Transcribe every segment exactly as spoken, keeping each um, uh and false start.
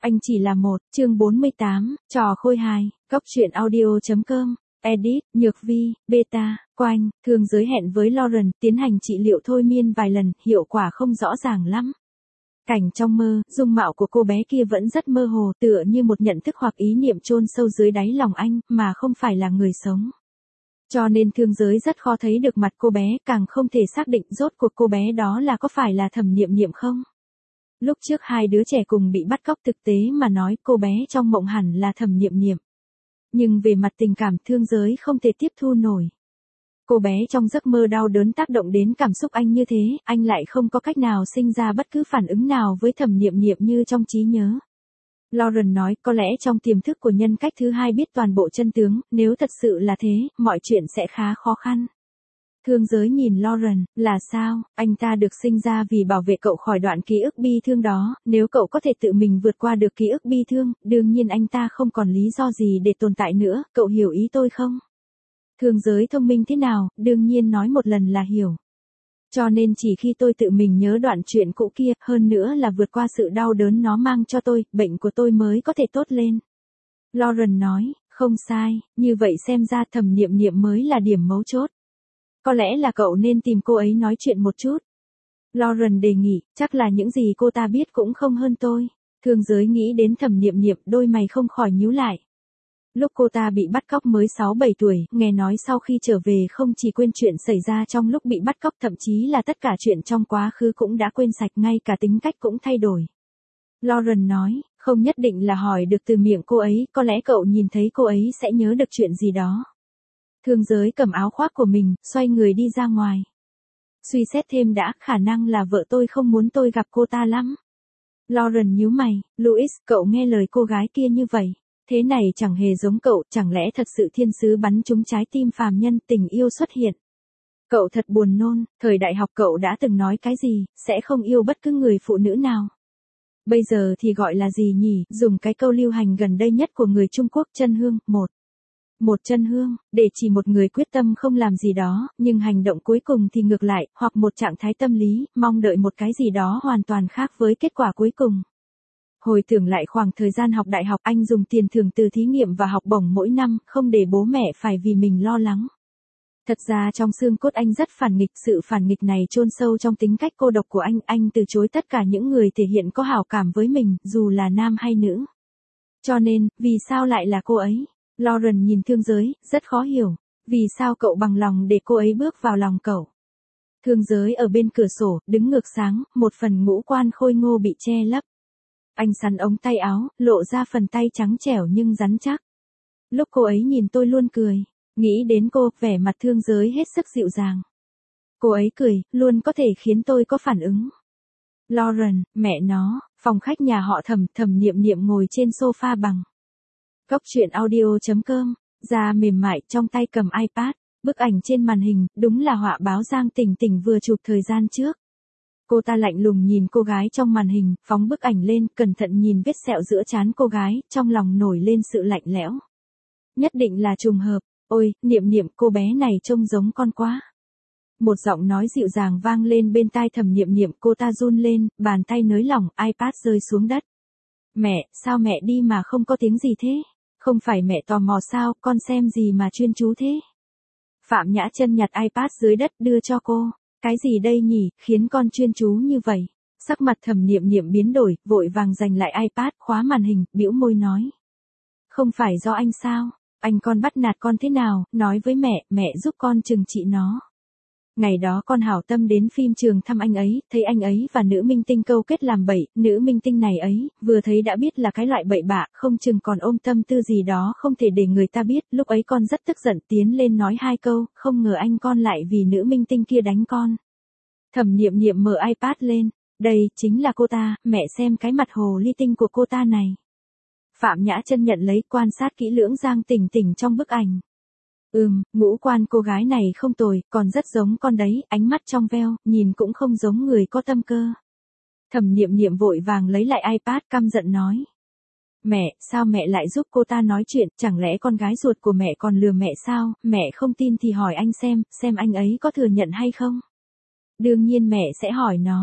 Anh chỉ là một, chương bốn mươi tám, trò khôi hài, góc truyện audio.com, edit, Nhược Vi, beta, Quanh, Thương Giới hẹn với Lauren, tiến hành trị liệu thôi miên vài lần, hiệu quả không rõ ràng lắm. Cảnh trong mơ, dung mạo của cô bé kia vẫn rất mơ hồ, tựa như một nhận thức hoặc ý niệm chôn sâu dưới đáy lòng anh, mà không phải là người sống. Cho nên Thương Giới rất khó thấy được mặt cô bé, càng không thể xác định rốt cuộc cô bé đó là có phải là Thẩm Niệm Niệm không. Lúc trước hai đứa trẻ cùng bị bắt cóc, thực tế mà nói cô bé trong mộng hẳn là Thẩm Niệm Niệm. Nhưng về mặt tình cảm Thương Giới không thể tiếp thu nổi. Cô bé trong giấc mơ đau đớn tác động đến cảm xúc anh như thế, anh lại không có cách nào sinh ra bất cứ phản ứng nào với Thẩm Niệm Niệm như trong trí nhớ. Lauren nói, có lẽ trong tiềm thức của nhân cách thứ hai biết toàn bộ chân tướng, nếu thật sự là thế, mọi chuyện sẽ khá khó khăn. Thương Giới nhìn Lauren, là sao, anh ta được sinh ra vì bảo vệ cậu khỏi đoạn ký ức bi thương đó, nếu cậu có thể tự mình vượt qua được ký ức bi thương, đương nhiên anh ta không còn lý do gì để tồn tại nữa, cậu hiểu ý tôi không? Thương Giới thông minh thế nào, đương nhiên nói một lần là hiểu. Cho nên chỉ khi tôi tự mình nhớ đoạn chuyện cũ kia, hơn nữa là vượt qua sự đau đớn nó mang cho tôi, bệnh của tôi mới có thể tốt lên. Lauren nói, không sai, như vậy xem ra Thẩm Niệm Niệm mới là điểm mấu chốt. Có lẽ là cậu nên tìm cô ấy nói chuyện một chút. Lauren đề nghị, chắc là những gì cô ta biết cũng không hơn tôi. Thương Giới nghĩ đến Thẩm Niệm Niệm, đôi mày không khỏi nhíu lại. Lúc cô ta bị bắt cóc mới sáu bảy tuổi, nghe nói sau khi trở về không chỉ quên chuyện xảy ra trong lúc bị bắt cóc, thậm chí là tất cả chuyện trong quá khứ cũng đã quên sạch, ngay cả tính cách cũng thay đổi. Lauren nói, không nhất định là hỏi được từ miệng cô ấy, có lẽ cậu nhìn thấy cô ấy sẽ nhớ được chuyện gì đó. Thương Giới cầm áo khoác của mình, xoay người đi ra ngoài. Suy xét thêm đã, khả năng là vợ tôi không muốn tôi gặp cô ta lắm. Lauren nhíu mày, Louis, cậu nghe lời cô gái kia như vậy. Thế này chẳng hề giống cậu, chẳng lẽ thật sự thiên sứ bắn trúng trái tim phàm nhân, tình yêu xuất hiện. Cậu thật buồn nôn, thời đại học cậu đã từng nói cái gì, sẽ không yêu bất cứ người phụ nữ nào. Bây giờ thì gọi là gì nhỉ, dùng cái câu lưu hành gần đây nhất của người Trung Quốc, chân hương, một. Một chân hương, để chỉ một người quyết tâm không làm gì đó, nhưng hành động cuối cùng thì ngược lại, hoặc một trạng thái tâm lý, mong đợi một cái gì đó hoàn toàn khác với kết quả cuối cùng. Hồi tưởng lại khoảng thời gian học đại học, anh dùng tiền thưởng từ thí nghiệm và học bổng mỗi năm, không để bố mẹ phải vì mình lo lắng. Thật ra trong xương cốt anh rất phản nghịch, sự phản nghịch này chôn sâu trong tính cách cô độc của anh, anh từ chối tất cả những người thể hiện có hảo cảm với mình, dù là nam hay nữ. Cho nên, vì sao lại là cô ấy? Lauren nhìn Thương Giới, rất khó hiểu. Vì sao cậu bằng lòng để cô ấy bước vào lòng cậu? Thương Giới ở bên cửa sổ, đứng ngược sáng, một phần ngũ quan khôi ngô bị che lấp. Anh sắn ống tay áo, lộ ra phần tay trắng trẻo nhưng rắn chắc. Lúc cô ấy nhìn tôi luôn cười. Nghĩ đến cô, vẻ mặt Thương Giới hết sức dịu dàng. Cô ấy cười, luôn có thể khiến tôi có phản ứng. Lauren, mẹ nó, phòng khách nhà họ Thẩm, Thẩm Niệm Niệm ngồi trên sofa bằng. Góc truyện audio.com, da mềm mại, trong tay cầm iPad, bức ảnh trên màn hình, đúng là họa báo Giang Tỉnh Tỉnh vừa chụp thời gian trước. Cô ta lạnh lùng nhìn cô gái trong màn hình, phóng bức ảnh lên, cẩn thận nhìn vết sẹo giữa trán cô gái, trong lòng nổi lên sự lạnh lẽo. Nhất định là trùng hợp, ôi, Niệm Niệm, cô bé này trông giống con quá. Một giọng nói dịu dàng vang lên bên tai Thẩm Niệm Niệm, cô ta run lên, bàn tay nới lỏng, iPad rơi xuống đất. Mẹ, sao mẹ đi mà không có tiếng gì thế? Không phải mẹ tò mò sao, con xem gì mà chuyên chú thế? Phạm Nhã Chân nhặt iPad dưới đất đưa cho cô. Cái gì đây nhỉ, khiến con chuyên chú như vậy? Sắc mặt Thẩm Niệm Niệm biến đổi, vội vàng giành lại iPad, khóa màn hình, bĩu môi nói. Không phải do anh sao? Anh con bắt nạt con thế nào, nói với mẹ, mẹ giúp con trừng trị nó. Ngày đó con hảo tâm đến phim trường thăm anh ấy, thấy anh ấy và nữ minh tinh câu kết làm bậy, nữ minh tinh này ấy, vừa thấy đã biết là cái loại bậy bạ, không chừng còn ôm tâm tư gì đó không thể để người ta biết, lúc ấy con rất tức giận tiến lên nói hai câu, không ngờ anh con lại vì nữ minh tinh kia đánh con. Thẩm Niệm Niệm mở iPad lên, đây, chính là cô ta, mẹ xem cái mặt hồ ly tinh của cô ta này. Phạm Nhã Chân nhận lấy, quan sát kỹ lưỡng Giang Tỉnh Tỉnh trong bức ảnh. Ừm, ngũ quan cô gái này không tồi, còn rất giống con đấy, ánh mắt trong veo, nhìn cũng không giống người có tâm cơ. Thẩm Niệm Niệm vội vàng lấy lại iPad, căm giận nói. Mẹ, sao mẹ lại giúp cô ta nói chuyện, chẳng lẽ con gái ruột của mẹ còn lừa mẹ sao, mẹ không tin thì hỏi anh xem, xem anh ấy có thừa nhận hay không. Đương nhiên mẹ sẽ hỏi nó.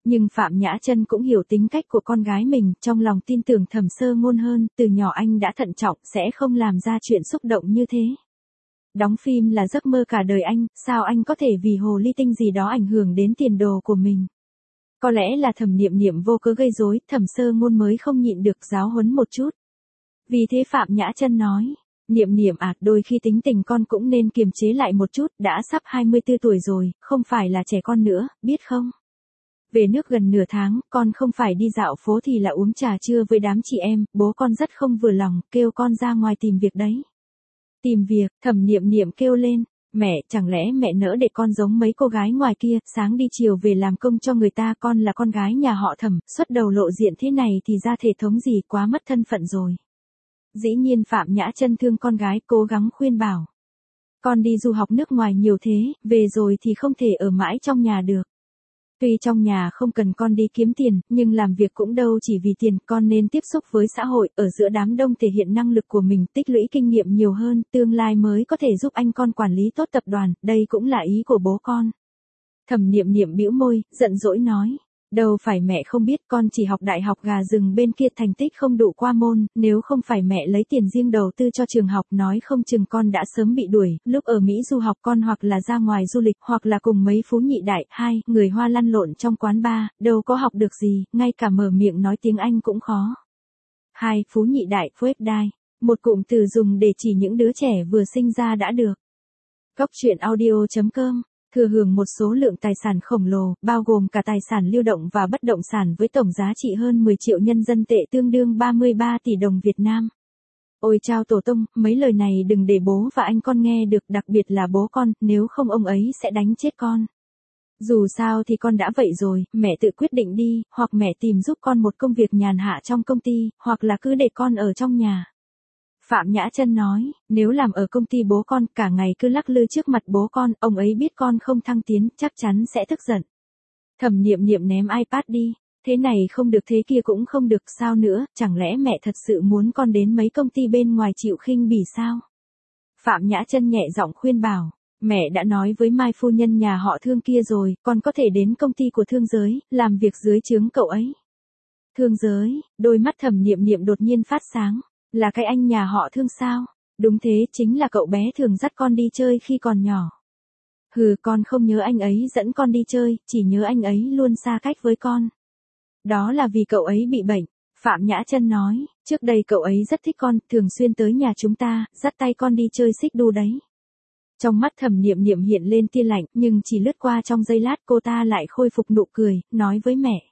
Nhưng Phạm Nhã Chân cũng hiểu tính cách của con gái mình, trong lòng tin tưởng Thẩm Sơ Ngôn hơn, từ nhỏ anh đã thận trọng, sẽ không làm ra chuyện xúc động như thế. Đóng phim là giấc mơ cả đời anh, sao anh có thể vì hồ ly tinh gì đó ảnh hưởng đến tiền đồ của mình. Có lẽ là Thẩm Niệm Niệm vô cớ gây rối, Thẩm Sơ Ngôn mới không nhịn được giáo huấn một chút. Vì thế Phạm Nhã Chân nói, Niệm Niệm à, đôi khi tính tình con cũng nên kiềm chế lại một chút, đã sắp hai mươi tư tuổi rồi, không phải là trẻ con nữa, biết không? Về nước gần nửa tháng, con không phải đi dạo phố thì là uống trà trưa với đám chị em, bố con rất không vừa lòng, kêu con ra ngoài tìm việc đấy. Tìm việc, Thẩm Niệm Niệm kêu lên, mẹ, chẳng lẽ mẹ nỡ để con giống mấy cô gái ngoài kia, sáng đi chiều về làm công cho người ta, con là con gái nhà họ Thẩm, xuất đầu lộ diện thế này thì ra thể thống gì, quá mất thân phận rồi. Dĩ nhiên Phạm Nhã Chân thương con gái, cố gắng khuyên bảo. Con đi du học nước ngoài nhiều thế, về rồi thì không thể ở mãi trong nhà được. Tuy trong nhà không cần con đi kiếm tiền, nhưng làm việc cũng đâu chỉ vì tiền, con nên tiếp xúc với xã hội, ở giữa đám đông thể hiện năng lực của mình, tích lũy kinh nghiệm nhiều hơn, tương lai mới có thể giúp anh con quản lý tốt tập đoàn, đây cũng là ý của bố con. Thẩm Niệm Niệm bĩu môi, giận dỗi nói, đâu phải mẹ không biết, con chỉ học đại học gà rừng bên kia thành tích không đủ qua môn, nếu không phải mẹ lấy tiền riêng đầu tư cho trường học, nói không chừng con đã sớm bị đuổi, lúc ở Mỹ du học con hoặc là ra ngoài du lịch, hoặc là cùng mấy phú nhị đại, hai, người Hoa lăn lộn trong quán bar, đâu có học được gì, ngay cả mở miệng nói tiếng Anh cũng khó. Hai, phú nhị đại, phết đai, một cụm từ dùng để chỉ những đứa trẻ vừa sinh ra đã được. Góc truyện audio chấm com thừa hưởng một số lượng tài sản khổng lồ, bao gồm cả tài sản lưu động và bất động sản với tổng giá trị hơn mười triệu nhân dân tệ tương đương ba mươi ba tỷ đồng Việt Nam. Ôi chao tổ tông, mấy lời này đừng để bố và anh con nghe được, đặc biệt là bố con, nếu không ông ấy sẽ đánh chết con. Dù sao thì con đã vậy rồi, mẹ tự quyết định đi, hoặc mẹ tìm giúp con một công việc nhàn hạ trong công ty, hoặc là cứ để con ở trong nhà. Phạm Nhã Chân nói, nếu làm ở công ty bố con, cả ngày cứ lắc lư trước mặt bố con, ông ấy biết con không thăng tiến, chắc chắn sẽ tức giận. Thẩm Niệm Niệm ném iPad đi, thế này không được thế kia cũng không được, sao nữa, chẳng lẽ mẹ thật sự muốn con đến mấy công ty bên ngoài chịu khinh bỉ sao? Phạm Nhã Chân nhẹ giọng khuyên bảo, mẹ đã nói với Mai phu nhân nhà họ Thương kia rồi, con có thể đến công ty của Thương Giới, làm việc dưới trướng cậu ấy. Thương Giới, đôi mắt Thẩm Niệm Niệm đột nhiên phát sáng. Là cái anh nhà họ Thương sao? Đúng thế, chính là cậu bé thường dắt con đi chơi khi còn nhỏ. Hừ, con không nhớ anh ấy dẫn con đi chơi, chỉ nhớ anh ấy luôn xa cách với con. Đó là vì cậu ấy bị bệnh. Phạm Nhã Chân nói, trước đây cậu ấy rất thích con, thường xuyên tới nhà chúng ta, dắt tay con đi chơi xích đu đấy. Trong mắt Thẩm Niệm Niệm hiện lên tia lạnh, nhưng chỉ lướt qua trong giây lát cô ta lại khôi phục nụ cười, nói với mẹ.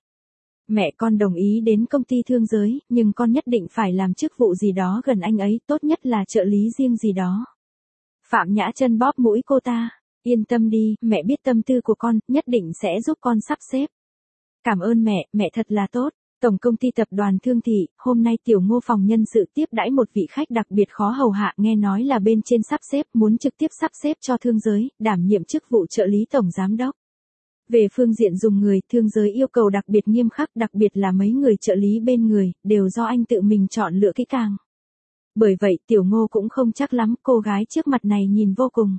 Mẹ con đồng ý đến công ty Thương Giới, nhưng con nhất định phải làm chức vụ gì đó gần anh ấy, tốt nhất là trợ lý riêng gì đó. Phạm Nhã Chân bóp mũi cô ta, yên tâm đi, mẹ biết tâm tư của con, nhất định sẽ giúp con sắp xếp. Cảm ơn mẹ, mẹ thật là tốt. Tổng công ty tập đoàn Thương Thị, hôm nay Tiểu Ngô phòng nhân sự tiếp đãi một vị khách đặc biệt khó hầu hạ, nghe nói là bên trên sắp xếp, muốn trực tiếp sắp xếp cho Thương Giới, đảm nhiệm chức vụ trợ lý tổng giám đốc. Về phương diện dùng người, Thương Giới yêu cầu đặc biệt nghiêm khắc, đặc biệt là mấy người trợ lý bên người, đều do anh tự mình chọn lựa kỹ càng. Bởi vậy Tiểu Ngô cũng không chắc lắm, cô gái trước mặt này nhìn vô cùng.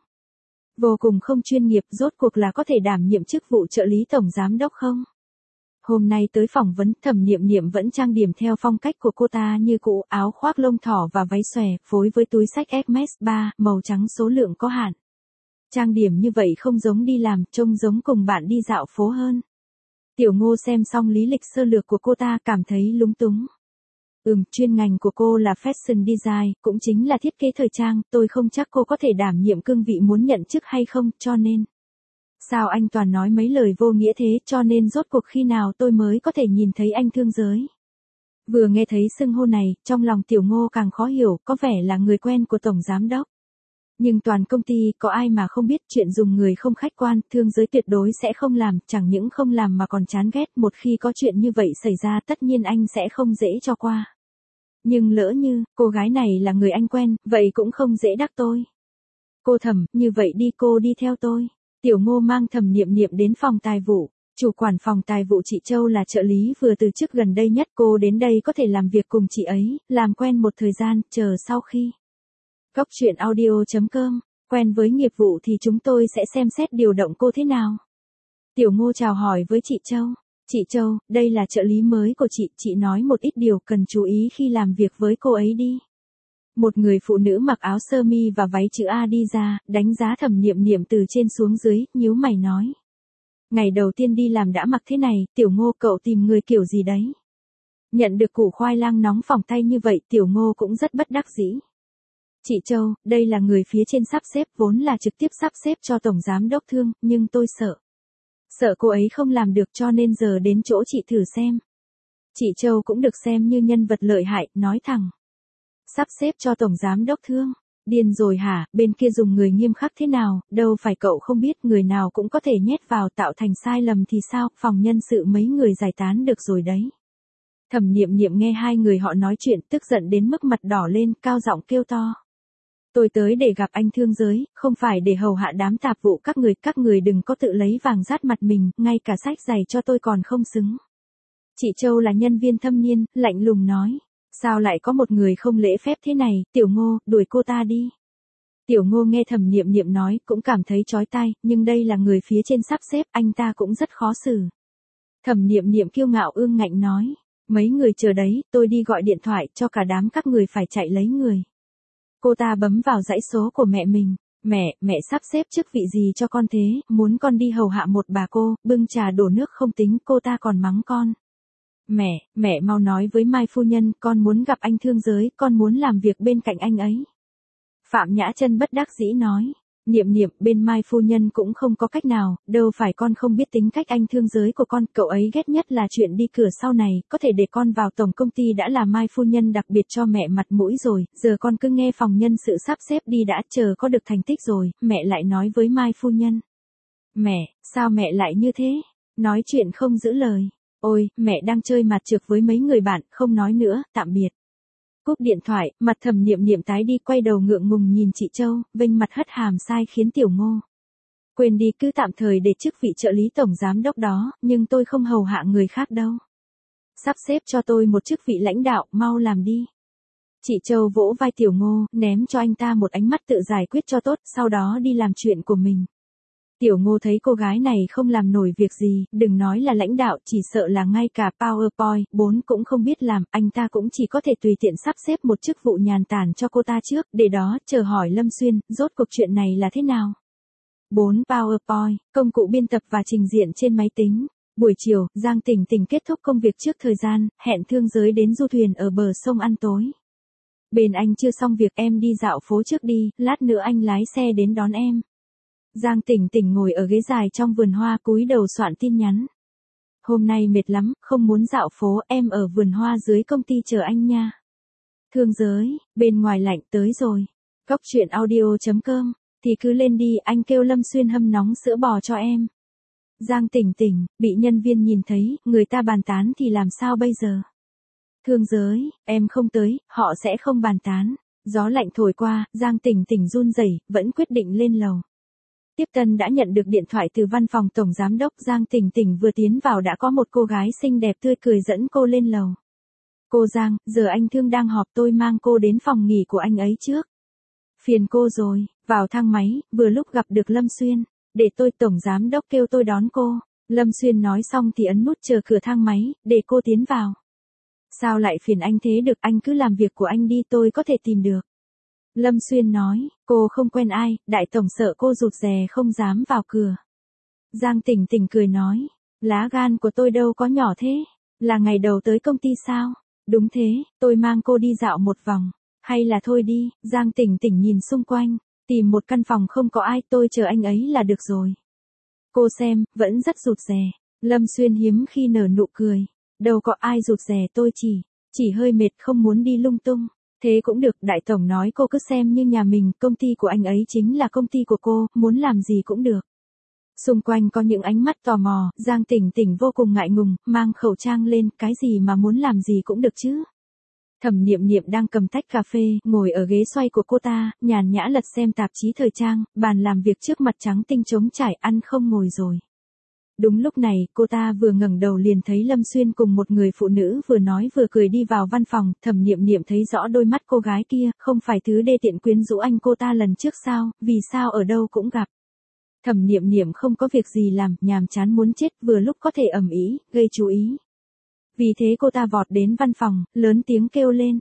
Vô cùng không chuyên nghiệp, rốt cuộc là có thể đảm nhiệm chức vụ trợ lý tổng giám đốc không? Hôm nay tới phỏng vấn, Thẩm Niệm Niệm vẫn trang điểm theo phong cách của cô ta như cũ, áo khoác lông thỏ và váy xòe, phối với túi xách Hermes ba, màu trắng số lượng có hạn. Trang điểm như vậy không giống đi làm, trông giống cùng bạn đi dạo phố hơn. Tiểu Ngô xem xong lý lịch sơ lược của cô ta cảm thấy lúng túng. Ừm, chuyên ngành của cô là fashion design, cũng chính là thiết kế thời trang, tôi không chắc cô có thể đảm nhiệm cương vị muốn nhận chức hay không, cho nên. Sao anh toàn nói mấy lời vô nghĩa thế, cho nên rốt cuộc khi nào tôi mới có thể nhìn thấy anh Thương Giới. Vừa nghe thấy xưng hô này, trong lòng Tiểu Ngô càng khó hiểu, có vẻ là người quen của Tổng Giám Đốc. Nhưng toàn công ty, có ai mà không biết chuyện dùng người không khách quan, Thương Giới tuyệt đối sẽ không làm, chẳng những không làm mà còn chán ghét, một khi có chuyện như vậy xảy ra tất nhiên anh sẽ không dễ cho qua. Nhưng lỡ như, cô gái này là người anh quen, vậy cũng không dễ đắc tôi. Cô Thẩm, như vậy đi cô đi theo tôi. Tiểu Ngô mang Thẩm Niệm Niệm đến phòng tài vụ. Chủ quản phòng tài vụ chị Châu là trợ lý vừa từ chức gần đây nhất, cô đến đây có thể làm việc cùng chị ấy, làm quen một thời gian, chờ sau khi. Góc truyện audio chấm com, quen với nghiệp vụ thì chúng tôi sẽ xem xét điều động cô thế nào. Tiểu Ngô chào hỏi với chị Châu. Chị Châu, đây là trợ lý mới của chị, chị nói một ít điều cần chú ý khi làm việc với cô ấy đi. Một người phụ nữ mặc áo sơ mi và váy chữ A đi ra, đánh giá Thẩm Niệm Niệm từ trên xuống dưới, nhíu mày nói. Ngày đầu tiên đi làm đã mặc thế này, Tiểu Ngô cậu tìm người kiểu gì đấy? Nhận được củ khoai lang nóng phỏng tay như vậy, Tiểu Ngô cũng rất bất đắc dĩ. Chị Châu, đây là người phía trên sắp xếp, vốn là trực tiếp sắp xếp cho Tổng Giám Đốc Thương, nhưng tôi sợ. Sợ cô ấy không làm được cho nên giờ đến chỗ chị thử xem. Chị Châu cũng được xem như nhân vật lợi hại, nói thẳng. Sắp xếp cho Tổng Giám Đốc Thương. Điên rồi hả, bên kia dùng người nghiêm khắc thế nào, đâu phải cậu không biết người nào cũng có thể nhét vào tạo thành sai lầm thì sao, phòng nhân sự mấy người giải tán được rồi đấy. Thẩm Niệm Niệm nghe hai người họ nói chuyện tức giận đến mức mặt đỏ lên, cao giọng kêu to. Tôi tới để gặp anh Thương Giới, không phải để hầu hạ đám tạp vụ các người, các người đừng có tự lấy vàng dát mặt mình, ngay cả sách giày cho tôi còn không xứng. Chị Châu là nhân viên thâm niên, lạnh lùng nói. Sao lại có một người không lễ phép thế này, Tiểu Ngô, đuổi cô ta đi. Tiểu Ngô nghe Thẩm Niệm Niệm nói, cũng cảm thấy chói tai, nhưng đây là người phía trên sắp xếp, anh ta cũng rất khó xử. Thẩm Niệm Niệm kiêu ngạo ương ngạnh nói, mấy người chờ đấy, tôi đi gọi điện thoại cho cả đám các người phải chạy lấy người. Cô ta bấm vào dãy số của mẹ mình, mẹ, mẹ sắp xếp chức vị gì cho con thế, muốn con đi hầu hạ một bà cô, bưng trà đổ nước không tính, cô ta còn mắng con. Mẹ, mẹ mau nói với Mai phu nhân, con muốn gặp anh Thương Giới, con muốn làm việc bên cạnh anh ấy. Phạm Nhã Chân bất đắc dĩ nói, Niệm Niệm, bên Mai phu nhân cũng không có cách nào, đâu phải con không biết tính cách anh Thương Giới của con, cậu ấy ghét nhất là chuyện đi cửa sau này, có thể để con vào tổng công ty đã là Mai phu nhân đặc biệt cho mẹ mặt mũi rồi, giờ con cứ nghe phòng nhân sự sắp xếp đi đã, chờ có được thành tích rồi, mẹ lại nói với Mai phu nhân. Mẹ, sao mẹ lại như thế? Nói chuyện không giữ lời. Ôi, mẹ đang chơi mặt trược với mấy người bạn, không nói nữa, tạm biệt. Cúp điện thoại, mặt Thẩm Niệm Niệm tái đi, quay đầu ngượng ngùng nhìn chị Châu, vênh mặt hất hàm sai khiến Tiểu Ngô. Quên đi, cứ tạm thời để chức vị trợ lý tổng giám đốc đó, nhưng tôi không hầu hạ người khác đâu. Sắp xếp cho tôi một chức vị lãnh đạo, mau làm đi. Chị Châu vỗ vai Tiểu Ngô, ném cho anh ta một ánh mắt tự giải quyết cho tốt, sau đó đi làm chuyện của mình. Tiểu Ngô thấy cô gái này không làm nổi việc gì, đừng nói là lãnh đạo, chỉ sợ là ngay cả PowerPoint bốn cũng không biết làm, anh ta cũng chỉ có thể tùy tiện sắp xếp một chức vụ nhàn tản cho cô ta trước, để đó, chờ hỏi Lâm Xuyên, rốt cuộc chuyện này là thế nào. bốn. PowerPoint, công cụ biên tập và trình diện trên máy tính. Buổi chiều, Giang Tỉnh Tỉnh kết thúc công việc trước thời gian, hẹn Thương Giới đến du thuyền ở bờ sông ăn tối. Bên anh chưa xong việc, em đi dạo phố trước đi, lát nữa anh lái xe đến đón em. Giang Tỉnh Tỉnh ngồi ở ghế dài trong vườn hoa cúi đầu soạn tin nhắn. Hôm nay mệt lắm, không muốn dạo phố, em ở vườn hoa dưới công ty chờ anh nha. Thương Giới, bên ngoài lạnh tới rồi. Cóc truyện audio chấm com, thì cứ lên đi, anh kêu Lâm Xuyên hâm nóng sữa bò cho em. Giang Tỉnh Tỉnh, bị nhân viên nhìn thấy, người ta bàn tán thì làm sao bây giờ? Thương Giới, em không tới, họ sẽ không bàn tán. Gió lạnh thổi qua, Giang Tỉnh Tỉnh run rẩy, vẫn quyết định lên lầu. Tiếp tân đã nhận được điện thoại từ văn phòng tổng giám đốc. Giang Tỉnh Tỉnh vừa tiến vào đã có một cô gái xinh đẹp tươi cười dẫn cô lên lầu. Cô Giang, giờ anh Thương đang họp, tôi mang cô đến phòng nghỉ của anh ấy trước. Phiền cô rồi, vào thang máy, vừa lúc gặp được Lâm Xuyên. Để tôi tổng giám đốc kêu tôi đón cô. Lâm Xuyên nói xong thì ấn nút chờ cửa thang máy, để cô tiến vào. Sao lại phiền anh thế được, anh cứ làm việc của anh đi, tôi có thể tìm được. Lâm Xuyên nói, cô không quen ai, đại tổng sợ cô rụt rè không dám vào cửa. Giang Tỉnh Tỉnh cười nói, lá gan của tôi đâu có nhỏ thế, là ngày đầu tới công ty sao? Đúng thế, tôi mang cô đi dạo một vòng, hay là thôi đi. Giang Tỉnh Tỉnh nhìn xung quanh, tìm một căn phòng không có ai, tôi chờ anh ấy là được rồi. Cô xem, vẫn rất rụt rè. Lâm Xuyên hiếm khi nở nụ cười, đâu có ai rụt rè, tôi chỉ, chỉ hơi mệt không muốn đi lung tung. Thế cũng được, đại tổng nói cô cứ xem như nhà mình, công ty của anh ấy chính là công ty của cô, muốn làm gì cũng được. Xung quanh có những ánh mắt tò mò, Giang Tỉnh Tỉnh vô cùng ngại ngùng, mang khẩu trang lên, cái gì mà muốn làm gì cũng được chứ. Thẩm Niệm Niệm đang cầm tách cà phê, ngồi ở ghế xoay của cô ta, nhàn nhã lật xem tạp chí thời trang, bàn làm việc trước mặt trắng tinh trống trải, ăn không ngồi rồi. Đúng lúc này, cô ta vừa ngẩng đầu liền thấy Lâm Xuyên cùng một người phụ nữ vừa nói vừa cười đi vào văn phòng. Thẩm Niệm Niệm thấy rõ đôi mắt cô gái kia, không phải thứ đê tiện quyến rũ anh cô ta lần trước sao, vì sao ở đâu cũng gặp. Thẩm Niệm Niệm không có việc gì làm, nhàm chán muốn chết, vừa lúc có thể ầm ĩ, gây chú ý. Vì thế cô ta vọt đến văn phòng, lớn tiếng kêu lên.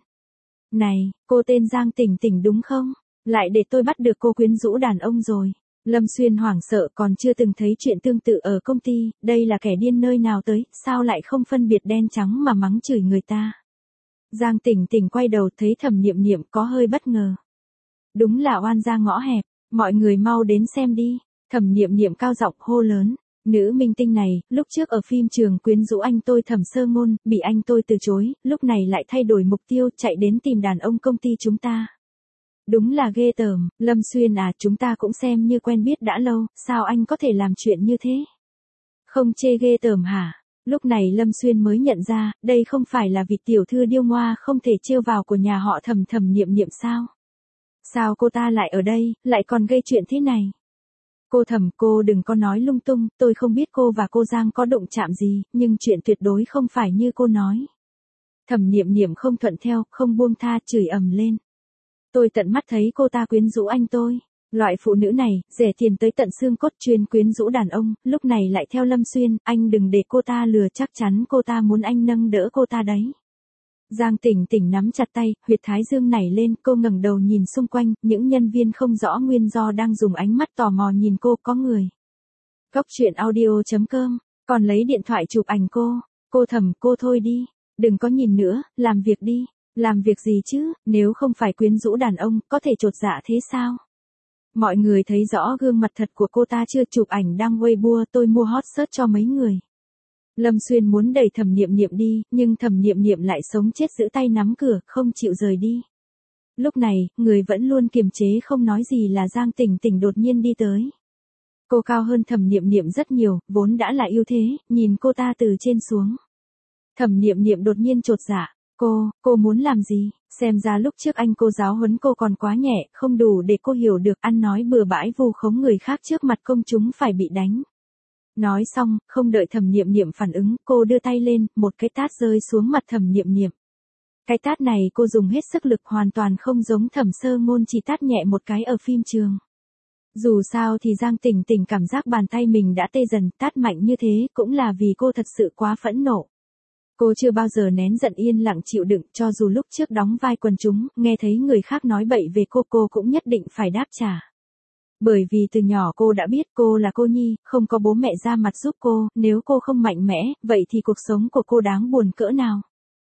Này, cô tên Giang Tỉnh Tỉnh đúng không? Lại để tôi bắt được cô quyến rũ đàn ông rồi. Lâm Xuyên hoảng sợ, còn chưa từng thấy chuyện tương tự ở công ty, đây là kẻ điên nơi nào tới, sao lại không phân biệt đen trắng mà mắng chửi người ta. Giang Tỉnh Tỉnh quay đầu thấy Thẩm Niệm Niệm có hơi bất ngờ. Đúng là oan gia ngõ hẹp, mọi người mau đến xem đi. Thẩm Niệm Niệm cao giọng hô lớn. Nữ minh tinh này, lúc trước ở phim trường quyến rũ anh tôi Thẩm Sơ Ngôn, bị anh tôi từ chối, lúc này lại thay đổi mục tiêu, chạy đến tìm đàn ông công ty chúng ta. Đúng là ghê tởm, Lâm Xuyên à, chúng ta cũng xem như quen biết đã lâu, sao anh có thể làm chuyện như thế? Không chê ghê tởm hả? Lúc này Lâm Xuyên mới nhận ra, đây không phải là vị tiểu thư điêu ngoa không thể trêu vào của nhà họ Thẩm Thẩm Niệm Niệm sao? Sao cô ta lại ở đây, lại còn gây chuyện thế này? Cô Thẩm, cô đừng có nói lung tung, tôi không biết cô và cô Giang có đụng chạm gì, nhưng chuyện tuyệt đối không phải như cô nói. Thẩm Niệm Niệm không thuận theo, không buông tha, chửi ầm lên. Tôi tận mắt thấy cô ta quyến rũ anh tôi. Loại phụ nữ này, rẻ tiền tới tận xương cốt, chuyên quyến rũ đàn ông, lúc này lại theo Lâm Xuyên, anh đừng để cô ta lừa, chắc chắn cô ta muốn anh nâng đỡ cô ta đấy. Giang Tỉnh Tỉnh nắm chặt tay, huyệt thái dương nảy lên, cô ngẩng đầu nhìn xung quanh, những nhân viên không rõ nguyên do đang dùng ánh mắt tò mò nhìn cô, có người. Góc truyện audio chấm com, còn lấy điện thoại chụp ảnh cô. Cô Thẩm, cô thôi đi, đừng có nhìn nữa, làm việc đi. Làm việc gì chứ, nếu không phải quyến rũ đàn ông, có thể chột dạ thế sao? Mọi người thấy rõ gương mặt thật của cô ta chưa, chụp ảnh đăng Weibo, tôi mua hot search cho mấy người. Lâm Xuyên muốn đẩy Thẩm Niệm Niệm đi, nhưng Thẩm Niệm Niệm lại sống chết giữ tay nắm cửa, không chịu rời đi. Lúc này, người vẫn luôn kiềm chế không nói gì là Giang Tỉnh Tỉnh đột nhiên đi tới. Cô cao hơn Thẩm Niệm Niệm rất nhiều, vốn đã là ưu thế, nhìn cô ta từ trên xuống. Thẩm Niệm Niệm đột nhiên chột dạ. Cô, cô muốn làm gì? Xem ra lúc trước anh cô giáo huấn cô còn quá nhẹ, không đủ để cô hiểu được, ăn nói bừa bãi vù khống người khác trước mặt công chúng phải bị đánh. Nói xong, không đợi Thẩm Niệm Niệm phản ứng, cô đưa tay lên, một cái tát rơi xuống mặt Thẩm Niệm Niệm. Cái tát này cô dùng hết sức lực, hoàn toàn không giống Thẩm Sơ Ngôn chỉ tát nhẹ một cái ở phim trường. Dù sao thì Giang Tỉnh Tỉnh cảm giác bàn tay mình đã tê dần, tát mạnh như thế cũng là vì cô thật sự quá phẫn nộ. Cô chưa bao giờ nén giận yên lặng chịu đựng, cho dù lúc trước đóng vai quần chúng, nghe thấy người khác nói bậy về cô, cô cũng nhất định phải đáp trả. Bởi vì từ nhỏ cô đã biết cô là cô nhi, không có bố mẹ ra mặt giúp cô, nếu cô không mạnh mẽ, vậy thì cuộc sống của cô đáng buồn cỡ nào.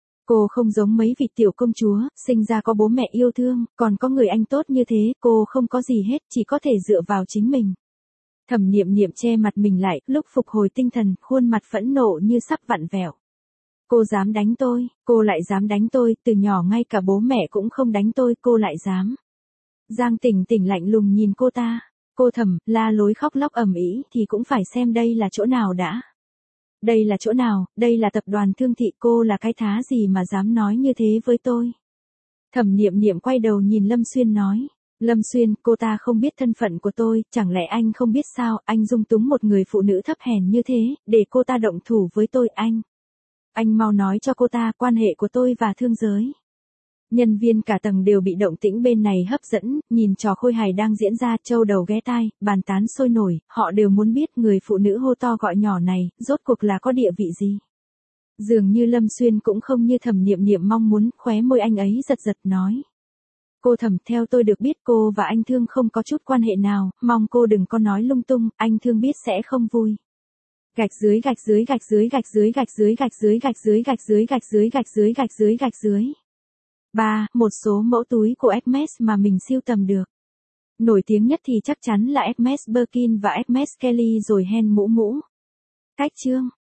Cô không giống mấy vị tiểu công chúa, sinh ra có bố mẹ yêu thương, còn có người anh tốt như thế, cô không có gì hết, chỉ có thể dựa vào chính mình. Thẩm Niệm Niệm che mặt mình lại, lúc phục hồi tinh thần, khuôn mặt phẫn nộ như sắp vặn vẹo. Cô dám đánh tôi, cô lại dám đánh tôi, từ nhỏ ngay cả bố mẹ cũng không đánh tôi, cô lại dám. Giang Tỉnh Tỉnh lạnh lùng nhìn cô ta. Cô Thẩm, la lối khóc lóc ầm ĩ thì cũng phải xem đây là chỗ nào đã. Đây là chỗ nào, đây là tập đoàn Thương Thị, cô là cái thá gì mà dám nói như thế với tôi. Thẩm Niệm Niệm quay đầu nhìn Lâm Xuyên nói. Lâm Xuyên, cô ta không biết thân phận của tôi, chẳng lẽ anh không biết sao, anh dung túng một người phụ nữ thấp hèn như thế, để cô ta động thủ với tôi, anh. Anh mau nói cho cô ta quan hệ của tôi và thương giới. Nhân viên cả tầng đều bị động tĩnh bên này hấp dẫn, nhìn trò khôi hài đang diễn ra, trâu đầu ghé tai, bàn tán sôi nổi, họ đều muốn biết người phụ nữ hô to gọi nhỏ này, rốt cuộc là có địa vị gì. Dường như Lâm Xuyên cũng không như Thẩm Niệm Niệm mong muốn, khóe môi anh ấy giật giật nói. Cô Thẩm, theo tôi được biết cô và anh Thương không có chút quan hệ nào, mong cô đừng có nói lung tung, anh Thương biết sẽ không vui. Gạch dưới gạch dưới gạch dưới gạch dưới gạch dưới gạch dưới gạch dưới gạch dưới gạch dưới gạch dưới gạch dưới gạch dưới. ba. Một số mẫu túi của Hermes mà mình sưu tầm được. Nổi tiếng nhất thì chắc chắn là Hermes Birkin và Hermes Kelly rồi Hen mũ mũ. Cách chương